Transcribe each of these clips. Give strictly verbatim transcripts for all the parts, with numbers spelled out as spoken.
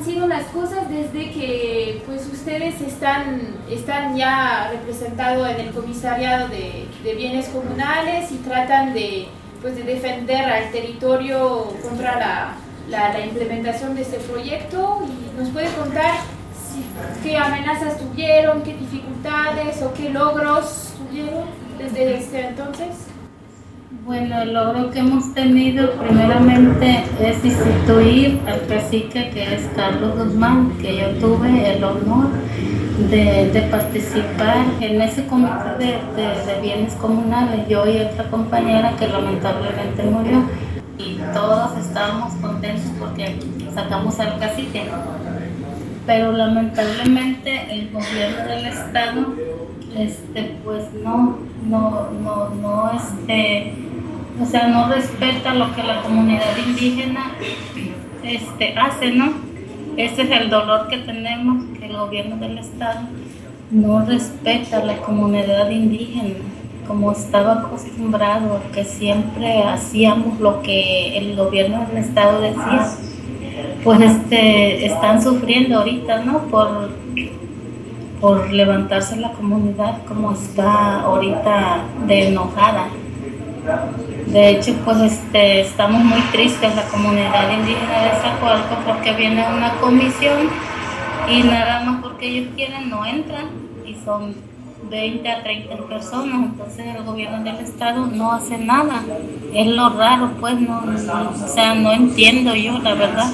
sido las cosas desde que pues ustedes están, están ya representados en el comisariado de, de bienes comunales y tratan de, pues, de defender al territorio contra la, la, la implementación de este proyecto? ¿Y nos puede contar si, qué amenazas tuvieron, qué dificultades o qué logros tuvieron desde este entonces? Bueno, el logro que hemos tenido primeramente es instituir al cacique, que es Carlos Guzmán, que yo tuve el honor de, de participar en ese comité de, de, de bienes comunales, yo y otra compañera que lamentablemente murió, y todos estábamos contentos porque sacamos al cacique, pero lamentablemente el gobierno del estado este pues no no no no este o sea no respeta lo que la comunidad indígena este hace, ¿no? Ese es el dolor que tenemos, que el gobierno del estado no respeta a la comunidad indígena como estaba acostumbrado, que siempre hacíamos lo que el gobierno del estado decía. Pues este están sufriendo ahorita, ¿no? por por levantarse la comunidad como está ahorita de enojada. De hecho, pues este, estamos muy tristes, la comunidad indígena de Zacualco, porque viene una comisión y nada más porque ellos quieren no entran, y son veinte a treinta personas, entonces el gobierno del estado no hace nada. Es lo raro, pues, no, no, o sea, no entiendo yo, la verdad.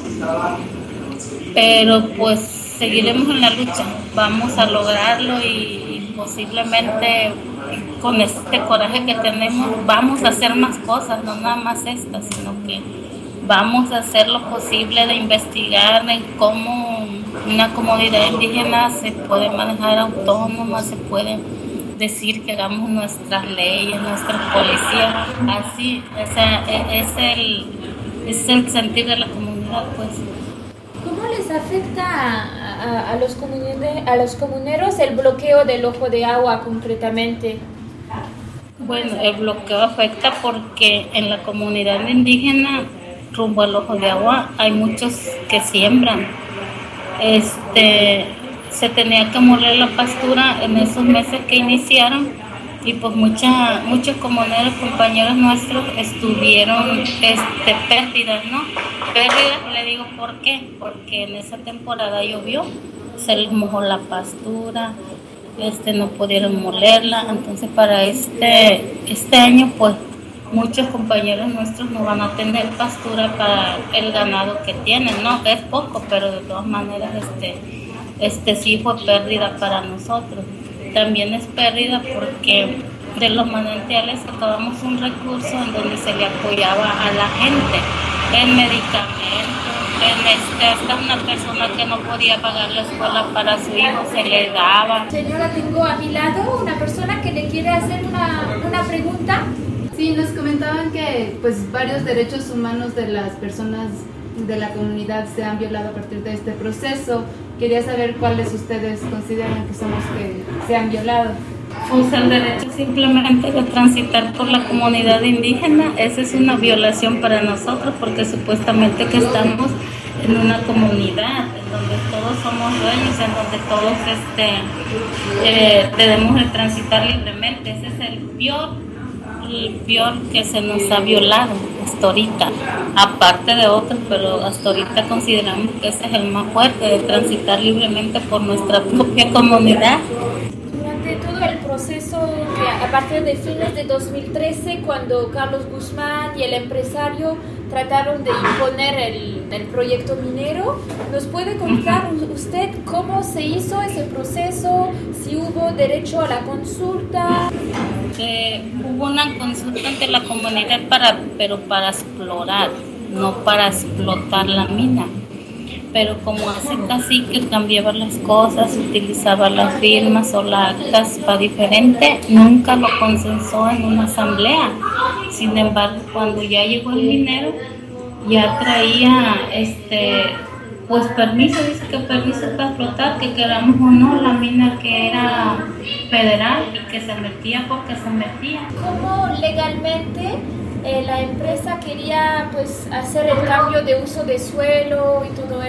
Pero pues seguiremos en la lucha, vamos a lograrlo y, y posiblemente con este coraje que tenemos vamos a hacer más cosas, no nada más esta, sino que vamos a hacer lo posible de investigar en cómo una comunidad indígena se puede manejar autónoma, se puede decir que hagamos nuestras leyes, nuestras policías, así, o sea, es el, es el sentir de la comunidad, pues. ¿Cómo les afecta a, a, a, los a los comuneros el bloqueo del ojo de agua concretamente? Bueno, el bloqueo afecta porque en la comunidad indígena rumbo al ojo de agua hay muchos que siembran. Este, se tenía que moler la pastura en esos meses que iniciaron, y pues mucha, muchos comuneros, compañeros nuestros, estuvieron este, pérdidas, ¿no? Pérdidas, le digo por qué, porque en esa temporada llovió, se les mojó la pastura, este, no pudieron molerla, entonces para este, este año pues muchos compañeros nuestros no van a tener pastura para el ganado que tienen, ¿no? Es poco, pero de todas maneras este, este sí fue pérdida para nosotros. También es pérdida porque de los manantiales sacábamos un recurso en donde se le apoyaba a la gente en medicamentos, en este, hasta una persona que no podía pagar la escuela para su hijo se le daba. Señora, tengo a mi lado una persona que le quiere hacer una, una pregunta. Sí, nos comentaban que pues varios derechos humanos de las personas de la comunidad se han violado a partir de este proceso. Quería saber cuáles ustedes consideran que son los que se han violado. Pues el derecho simplemente de transitar por la comunidad indígena, esa es una violación para nosotros porque supuestamente que estamos en una comunidad en donde todos somos dueños, en donde todos este, eh, debemos de transitar libremente. Ese es el peor, el peor que se nos ha violado hasta ahorita, aparte de otros, pero hasta ahorita consideramos que ese es el más fuerte, de transitar libremente por nuestra propia comunidad. Durante todo el proceso, a partir de fines de dos mil trece, cuando Carlos Guzmán y el empresario trataron de imponer el, el proyecto minero, ¿nos puede contar usted cómo se hizo ese proceso? Si hubo derecho a la consulta. Eh, hubo una consulta ante la comunidad, para, pero para explorar, no para explotar la mina. Pero como hace cacique, cambiaba las cosas, utilizaba las firmas o las actas para diferente, nunca lo consensó en una asamblea. Sin embargo, cuando ya llegó el minero, ya traía este pues permiso, dice que permiso para explotar, que queramos o no, la mina que era federal y que se metía porque se metía. ¿Cómo legalmente eh, la empresa quería pues hacer el cambio de uso de suelo y todo eso?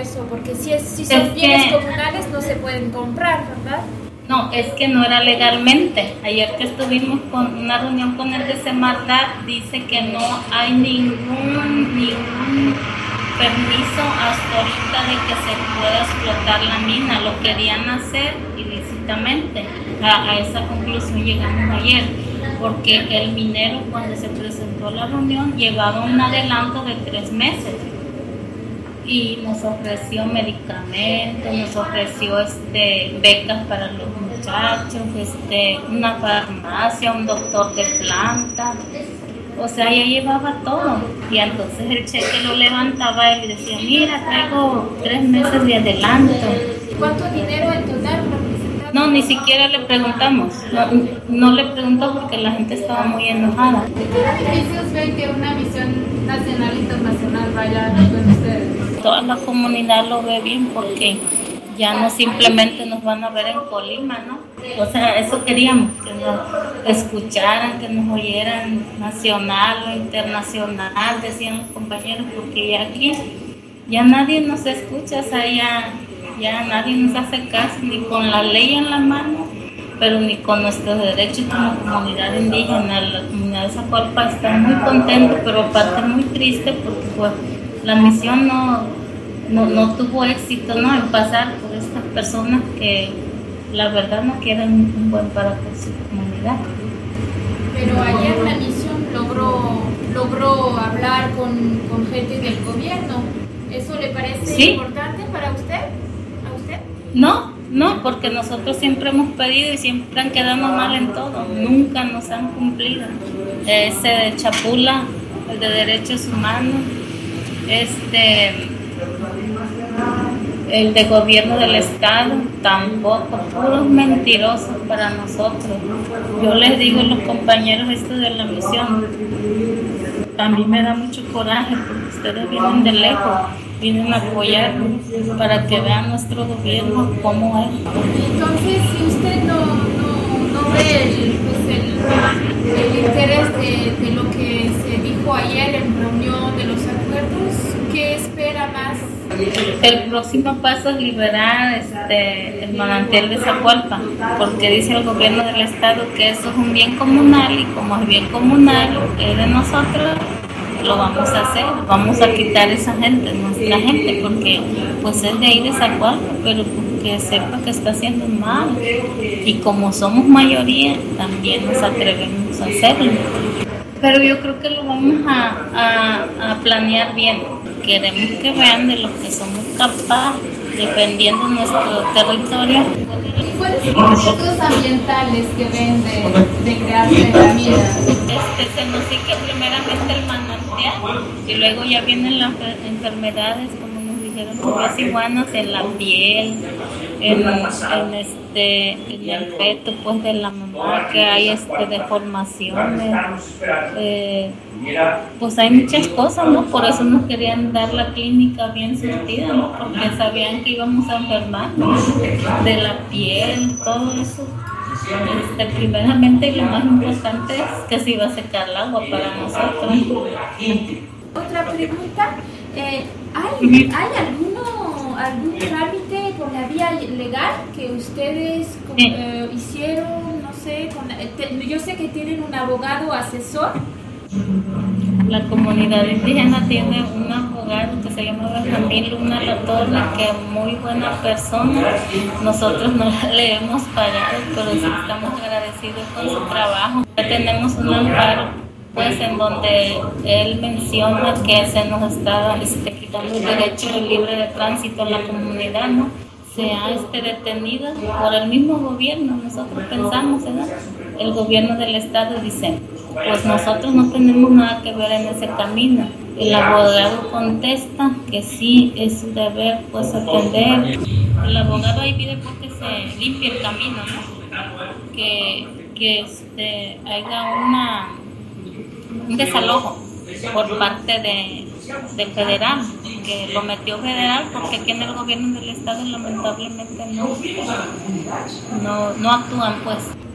eso? Porque si, es, si son Es bienes que- comunales no se pueden comprar, ¿verdad? No, es que no era legalmente. Ayer que estuvimos con una reunión con el de Semarnat, dice que no hay ningún, ningún permiso hasta ahorita de que se pueda explotar la mina. Lo querían hacer ilícitamente. A, a esa conclusión llegamos ayer, porque el minero, cuando se presentó a la reunión, llevaba un adelanto de tres meses y nos ofreció medicamentos, nos ofreció este, becas para los muchachos, este, una farmacia, un doctor de planta. O sea, ya llevaba todo. Y entonces el cheque lo levantaba él y decía, mira, traigo tres meses de adelanto. ¿Cuánto dinero en total representa? No, ni siquiera le preguntamos. No, no le preguntó porque la gente estaba muy enojada. ¿De qué beneficios ven que una misión nacional e internacional vaya con ustedes? Toda la comunidad lo ve bien porque ya no simplemente nos van a ver en Colima, ¿no? O sea, eso queríamos, que nos escucharan, que nos oyeran nacional o internacional, decían los compañeros, porque ya aquí ya nadie nos escucha, o sea, ya, ya nadie nos hace caso, ni con la ley en la mano, pero ni con nuestros derechos como comunidad indígena. La comunidad de Zacualpa está muy contenta, pero aparte muy triste porque pues la misión no, no, no tuvo éxito, ¿no?, en pasar por estas personas que la verdad no quieren un buen para con su comunidad. Pero ayer la misión logró, logró hablar con, con gente del gobierno. ¿Eso le parece Sí. importante para usted? ¿A usted? No, no, porque nosotros siempre hemos pedido y siempre han quedado mal en todo, nunca nos han cumplido. Ese de Chapula, el de Derechos Humanos, este, el de Gobierno del Estado, tampoco, puros mentirosos para nosotros. Yo les digo a los compañeros estos de la misión, a mí me da mucho coraje porque ustedes vienen de lejos, vienen a apoyarnos para que vean nuestro gobierno cómo es. Entonces, si usted no, no, no ve el, pues el, el interés de, de lo que se dijo ayer en reunión de los acuerdos, ¿qué espera más? El próximo paso es liberar este, el manantial de Zacualpa, porque dice el gobierno del estado que eso es un bien comunal y como es bien comunal, es de nosotros, lo vamos a hacer, vamos a quitar esa gente, nuestra gente, porque pues es de ahí de Zacualpa, pero que sepa que está haciendo mal y como somos mayoría también nos atrevemos a hacerlo. Pero yo creo que lo vamos a, a, a planear bien. Queremos que vean de lo que somos capaces, defendiendo nuestro territorio. ¿Y cuáles son los riesgos ambientales que ven de, de crearse la mina? Este, se nos sigue primeramente el manantial y luego ya vienen las enfermedades, como nos dijeron las iguanas, en la piel, en, en, este, en el feto pues de la mamá, que hay este, deformaciones. Eh, pues hay muchas cosas, ¿no? Por eso nos querían dar la clínica bien surtida, ¿no? Porque sabían que íbamos a enfermar de la piel, todo eso. Este, primeramente, y lo más importante es que se iba a secar el agua para nosotros. Otra pregunta, eh, ¿hay, ¿hay alguno, algún trámite por la vía legal que ustedes como, Sí. eh, hicieron, no sé, con, eh, te- yo sé que tienen un abogado asesor? La comunidad indígena tiene un abogado que se llama Benjamín Luna Latorre, que es muy buena persona. Nosotros no le hemos pagado, pero sí estamos agradecidos con su trabajo. Ya tenemos un amparo, pues, en donde él menciona que se nos está este, quitando el derecho libre de tránsito en la comunidad, ¿no? Se ha este, detenido por el mismo gobierno. Nosotros pensamos, ¿verdad? El gobierno del estado dice, pues nosotros no tenemos nada que ver en ese camino. El abogado contesta que sí es su deber pues atender. El abogado ahí pide pues que se limpie el camino, ¿no? Que, que este, haya una, un desalojo por parte de, de federal, que lo metió federal porque aquí en el gobierno del estado lamentablemente no, no, no actúan pues.